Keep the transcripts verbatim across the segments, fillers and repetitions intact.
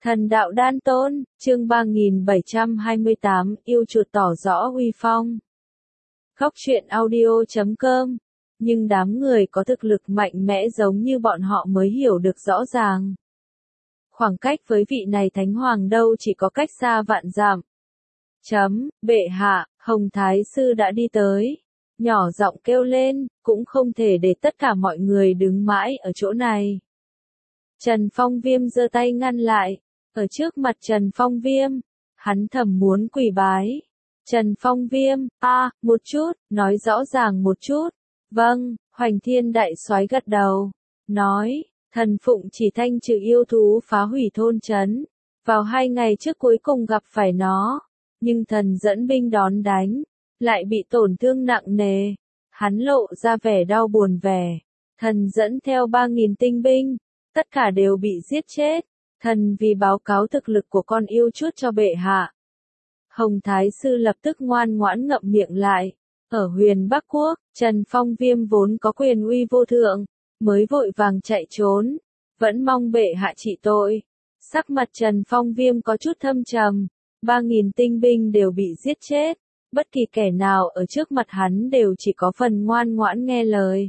Thần đạo đan tôn, chương ba nghìn bảy trăm hai mươi tám, yêu chuột tỏ rõ uy phong. Góc truyện audio chấm com. Nhưng đám người có thực lực mạnh mẽ giống như bọn họ mới hiểu được rõ ràng. Khoảng cách với vị này thánh hoàng đâu chỉ có cách xa vạn dặm. Chấm, bệ hạ, Hồng Thái Sư đã đi tới. Nhỏ giọng kêu lên, cũng không thể để tất cả mọi người đứng mãi ở chỗ này. Trần Phong Viêm giơ tay ngăn lại. Ở trước mặt Trần Phong Viêm, hắn thầm muốn quỳ bái. Trần Phong Viêm, a, à, một chút, nói rõ ràng một chút. Vâng, Hoành Thiên Đại Soái gật đầu. Nói, thần phụng chỉ thanh trừ yêu thú phá hủy thôn trấn. Vào hai ngày trước cuối cùng gặp phải nó. Nhưng thần dẫn binh đón đánh, lại bị tổn thương nặng nề. Hắn lộ ra vẻ đau buồn vẻ. Thần dẫn theo ba nghìn tinh binh, tất cả đều bị giết chết. Thần vì báo cáo thực lực của con yêu chuốt cho bệ hạ. Hồng Thái Sư lập tức ngoan ngoãn ngậm miệng lại. Ở Huyền Bắc Quốc, Trần Phong Viêm vốn có quyền uy vô thượng, mới vội vàng chạy trốn, vẫn mong bệ hạ trị tội. Sắc mặt Trần Phong Viêm có chút thâm trầm, ba nghìn tinh binh đều bị giết chết, bất kỳ kẻ nào ở trước mặt hắn đều chỉ có phần ngoan ngoãn nghe lời.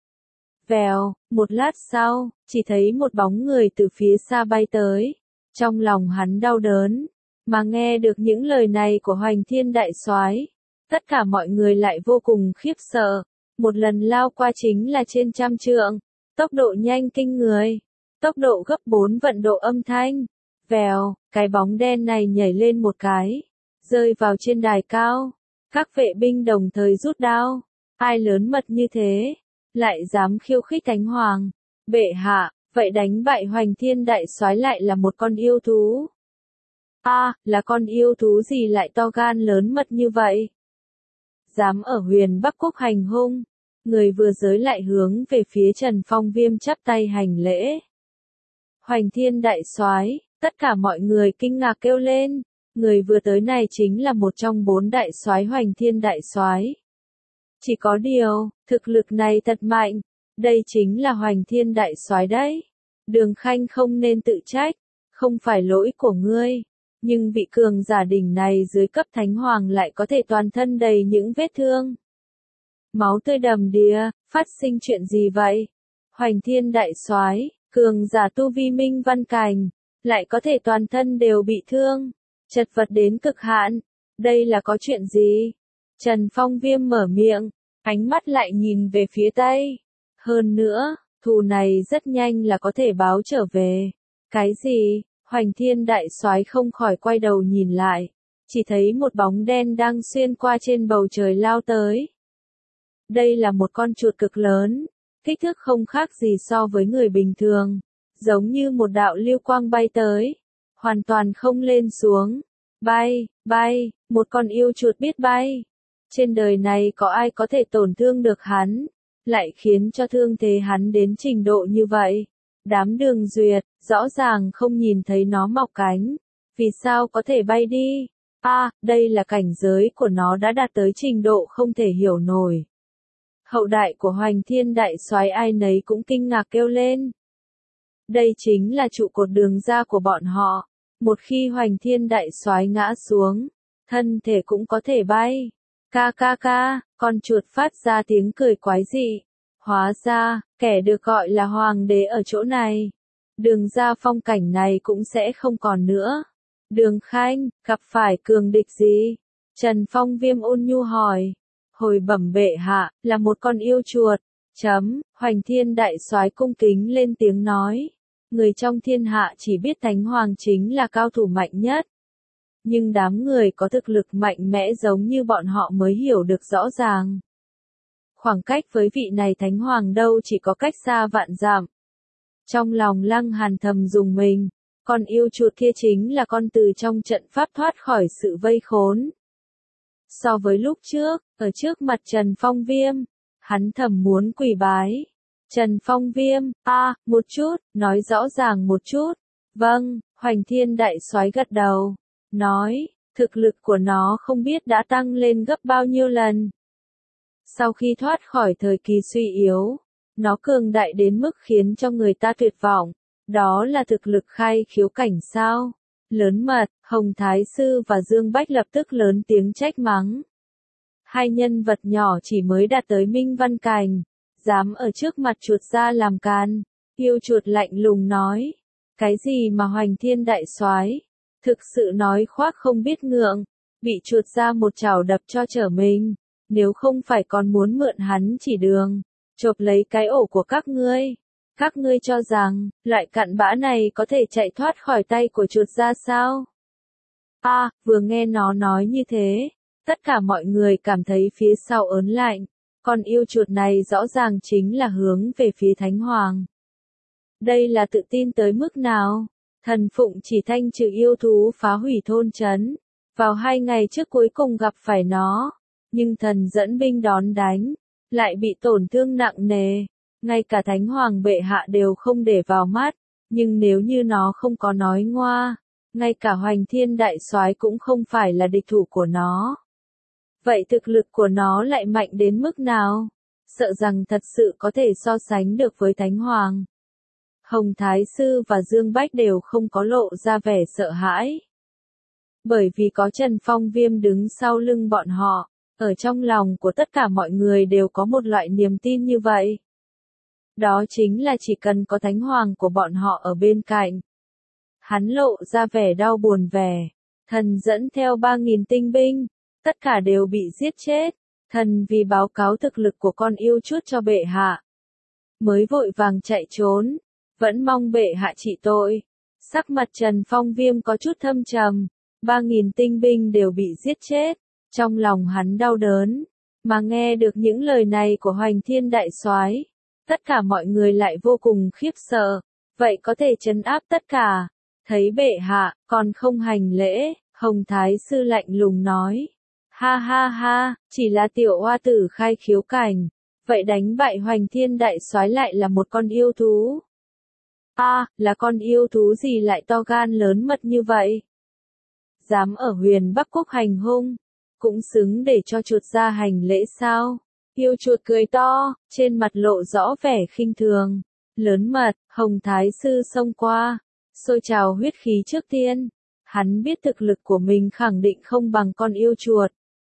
Vèo, một lát sau, chỉ thấy một bóng người từ phía xa bay tới. Trong lòng hắn đau đớn, mà nghe được những lời này của Hoành Thiên Đại Soái, tất cả mọi người lại vô cùng khiếp sợ. Một lần lao qua chính là trên trăm trượng, tốc độ nhanh kinh người, tốc độ gấp bốn vận độ âm thanh. Vèo, cái bóng đen này nhảy lên một cái, rơi vào trên đài cao. Các vệ binh đồng thời rút đao. Ai lớn mật như thế? Lại dám khiêu khích thánh hoàng. Bệ hạ, vậy đánh bại Hoành Thiên Đại Soái lại là một con yêu thú. A, à, là con yêu thú gì lại to gan lớn mật như vậy? Dám ở Huyền Bắc Quốc hành hung. Người vừa giới lại hướng về phía Trần Phong Viêm chắp tay hành lễ. Hoành Thiên Đại Soái, tất cả mọi người kinh ngạc kêu lên. Người vừa tới này chính là một trong bốn đại soái Hoành Thiên Đại Soái. Chỉ có điều, thực lực này thật mạnh, đây chính là Hoành Thiên Đại Soái đấy. Đường Khanh không nên tự trách, không phải lỗi của ngươi, nhưng vị cường giả đỉnh này dưới cấp thánh hoàng lại có thể toàn thân đầy những vết thương. Máu tươi đầm đìa, phát sinh chuyện gì vậy? Hoành Thiên Đại Soái, cường giả tu vi minh văn cảnh, lại có thể toàn thân đều bị thương, chật vật đến cực hạn, đây là có chuyện gì? Trần Phong Viêm mở miệng, ánh mắt lại nhìn về phía Tây. Hơn nữa, thù này rất nhanh là có thể báo trở về. Cái gì? Hoành Thiên Đại Soái không khỏi quay đầu nhìn lại, chỉ thấy một bóng đen đang xuyên qua trên bầu trời lao tới. Đây là một con chuột cực lớn, kích thước không khác gì so với người bình thường, giống như một đạo lưu quang bay tới, hoàn toàn không lên xuống. Bay, bay, một con yêu chuột biết bay. Trên đời này có ai có thể tổn thương được hắn, lại khiến cho thương thế hắn đến trình độ như vậy. Đám Đường Duyệt, rõ ràng không nhìn thấy nó mọc cánh, vì sao có thể bay đi? A, à, đây là cảnh giới của nó đã đạt tới trình độ không thể hiểu nổi. Hậu đại của Hoành Thiên Đại Soái ai nấy cũng kinh ngạc kêu lên. Đây chính là trụ cột đường ra của bọn họ. Một khi Hoành Thiên Đại Soái ngã xuống, thân thể cũng có thể bay. Ca ca ca, con chuột phát ra tiếng cười quái dị. Hóa ra, kẻ được gọi là hoàng đế ở chỗ này. Đường ra phong cảnh này cũng sẽ không còn nữa. Đường Khanh, gặp phải cường địch gì? Trần Phong Viêm ôn nhu hỏi. Hồi bẩm bệ hạ, là một con yêu chuột. Chấm, Hoành Thiên Đại Soái cung kính lên tiếng nói. Người trong thiên hạ chỉ biết thánh hoàng chính là cao thủ mạnh nhất. Nhưng đám người có thực lực mạnh mẽ giống như bọn họ mới hiểu được rõ ràng. Khoảng cách với vị này thánh hoàng đâu chỉ có cách xa vạn dặm. Trong lòng Lăng Hàn thầm dùng mình, con yêu chuột kia chính là con từ trong trận pháp thoát khỏi sự vây khốn. So với lúc trước, ở trước mặt Trần Phong Viêm, hắn thầm muốn quỳ bái. Trần Phong Viêm, a, à, một chút, nói rõ ràng một chút. Vâng, Hoành Thiên Đại Soái gật đầu, nói, thực lực của nó không biết đã tăng lên gấp bao nhiêu lần. Sau khi thoát khỏi thời kỳ suy yếu, nó cường đại đến mức khiến cho người ta tuyệt vọng. Đó là thực lực khai khiếu cảnh sao? Lớn mật, Hồng Thái Sư và Dương Bách lập tức lớn tiếng trách mắng. Hai nhân vật nhỏ chỉ mới đạt tới Minh Văn Cảnh, dám ở trước mặt chuột ra làm can. Yêu chuột lạnh lùng nói, cái gì mà Hoành Thiên đại soái, thực sự nói khoác không biết ngượng, bị chuột ra một chảo đập cho trở mình, nếu không phải còn muốn mượn hắn chỉ đường, chộp lấy cái ổ của các ngươi. Các ngươi cho rằng, loại cặn bã này có thể chạy thoát khỏi tay của chuột ra sao? A, à, vừa nghe nó nói như thế, tất cả mọi người cảm thấy phía sau ớn lạnh, con yêu chuột này rõ ràng chính là hướng về phía Thánh Hoàng. Đây là tự tin tới mức nào? Thần Phụng Chỉ Thanh trừ yêu thú phá hủy thôn trấn, vào hai ngày trước cuối cùng gặp phải nó, nhưng thần dẫn binh đón đánh, lại bị tổn thương nặng nề. Ngay cả Thánh Hoàng bệ hạ đều không để vào mắt, nhưng nếu như nó không có nói ngoa, ngay cả Hoành Thiên đại soái cũng không phải là địch thủ của nó. Vậy thực lực của nó lại mạnh đến mức nào? Sợ rằng thật sự có thể so sánh được với Thánh Hoàng. Hồng Thái Sư và Dương Bách đều không có lộ ra vẻ sợ hãi. Bởi vì có Trần Phong Viêm đứng sau lưng bọn họ, ở trong lòng của tất cả mọi người đều có một loại niềm tin như vậy. Đó chính là chỉ cần có Thánh Hoàng của bọn họ ở bên cạnh. Hắn lộ ra vẻ đau buồn vẻ. Thần dẫn theo ba nghìn tinh binh, tất cả đều bị giết chết. Thần vì báo cáo thực lực của con yêu chuột cho bệ hạ, mới vội vàng chạy trốn, vẫn mong bệ hạ trị tội. Sắc mặt Trần Phong Viêm có chút thâm trầm, ba nghìn tinh binh đều bị giết chết, trong lòng hắn đau đớn, mà nghe được những lời này của Hoành Thiên đại soái, tất cả mọi người lại vô cùng khiếp sợ, vậy có thể trấn áp tất cả. Thấy bệ hạ, còn không hành lễ, Hồng Thái Sư lạnh lùng nói. Ha ha ha, chỉ là tiểu oa tử khai khiếu cảnh, vậy đánh bại Hoành Thiên đại soái lại là một con yêu thú. A, à, là con yêu thú gì lại to gan lớn mật như vậy? Dám ở Huyền Bắc Quốc hành hung, cũng xứng để cho chuột ra hành lễ sao? Yêu chuột cười to, trên mặt lộ rõ vẻ khinh thường. Lớn mật, Hồng Thái Sư xông qua, sôi trào huyết khí trước tiên. Hắn biết thực lực của mình khẳng định không bằng con yêu chuột.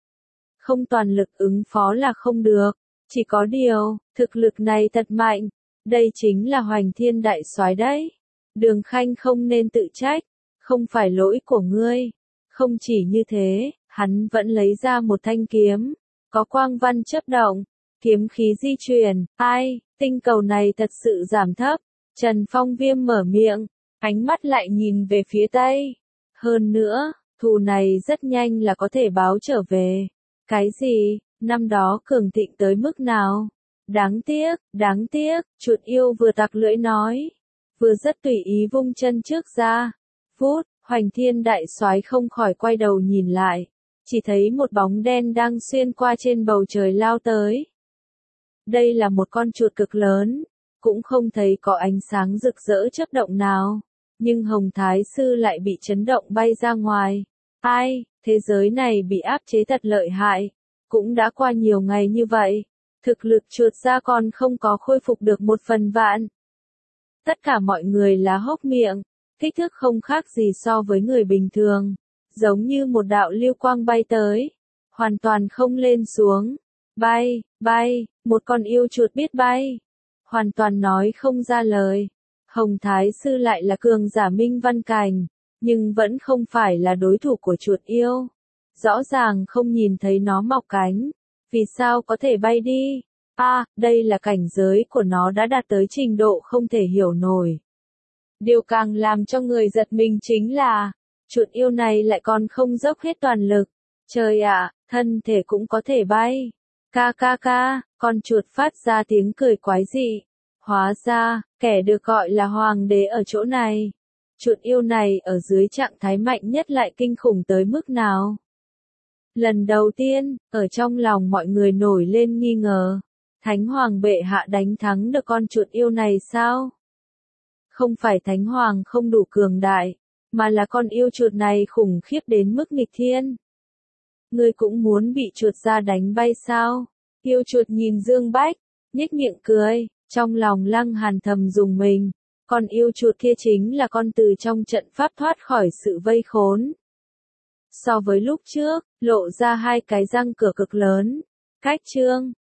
Không toàn lực ứng phó là không được. Chỉ có điều, thực lực này thật mạnh. Đây chính là Hoành Thiên đại soái đấy. Đường Khanh không nên tự trách. Không phải lỗi của ngươi. Không chỉ như thế, hắn vẫn lấy ra một thanh kiếm. Có quang văn chớp động, kiếm khí di chuyển, ai, tinh cầu này thật sự giảm thấp. Trần Phong Viêm mở miệng, ánh mắt lại nhìn về phía Tây. Hơn nữa, thù này rất nhanh là có thể báo trở về. Cái gì, năm đó cường thịnh tới mức nào? Đáng tiếc, đáng tiếc, chuột yêu vừa tặc lưỡi nói. Vừa rất tùy ý vung chân trước ra. Phút, Hoành Thiên đại soái không khỏi quay đầu nhìn lại. Chỉ thấy một bóng đen đang xuyên qua trên bầu trời lao tới. Đây là một con chuột cực lớn, cũng không thấy có ánh sáng rực rỡ chớp động nào, nhưng Hồng Thái Sư lại bị chấn động bay ra ngoài. Ai, thế giới này bị áp chế thật lợi hại, cũng đã qua nhiều ngày như vậy, thực lực chuột ra còn không có khôi phục được một phần vạn. Tất cả mọi người là hốc miệng, kích thước không khác gì so với người bình thường. Giống như một đạo lưu quang bay tới, hoàn toàn không lên xuống, bay, bay, một con yêu chuột biết bay, hoàn toàn nói không ra lời. Hồng Thái Sư lại là cường giả Minh Văn Cảnh, nhưng vẫn không phải là đối thủ của chuột yêu. Rõ ràng không nhìn thấy nó mọc cánh, vì sao có thể bay đi? A, à, đây là cảnh giới của nó đã đạt tới trình độ không thể hiểu nổi. Điều càng làm cho người giật mình chính là chuột yêu này lại còn không dốc hết toàn lực. Trời ạ, à, thân thể cũng có thể bay. Ca ca ca, con chuột phát ra tiếng cười quái dị. Hóa ra, kẻ được gọi là hoàng đế ở chỗ này. Chuột yêu này ở dưới trạng thái mạnh nhất lại kinh khủng tới mức nào? Lần đầu tiên, ở trong lòng mọi người nổi lên nghi ngờ. Thánh Hoàng bệ hạ đánh thắng được con chuột yêu này sao? Không phải Thánh Hoàng không đủ cường đại, mà là con yêu chuột này khủng khiếp đến mức nghịch thiên. Ngươi cũng muốn bị chuột ra đánh bay sao? Yêu chuột nhìn Dương Bách, nhếch miệng cười, trong lòng Lăng Hàn thầm dùng mình. Con yêu chuột kia chính là con từ trong trận pháp thoát khỏi sự vây khốn. So với lúc trước, lộ ra hai cái răng cửa cực lớn. Cách chương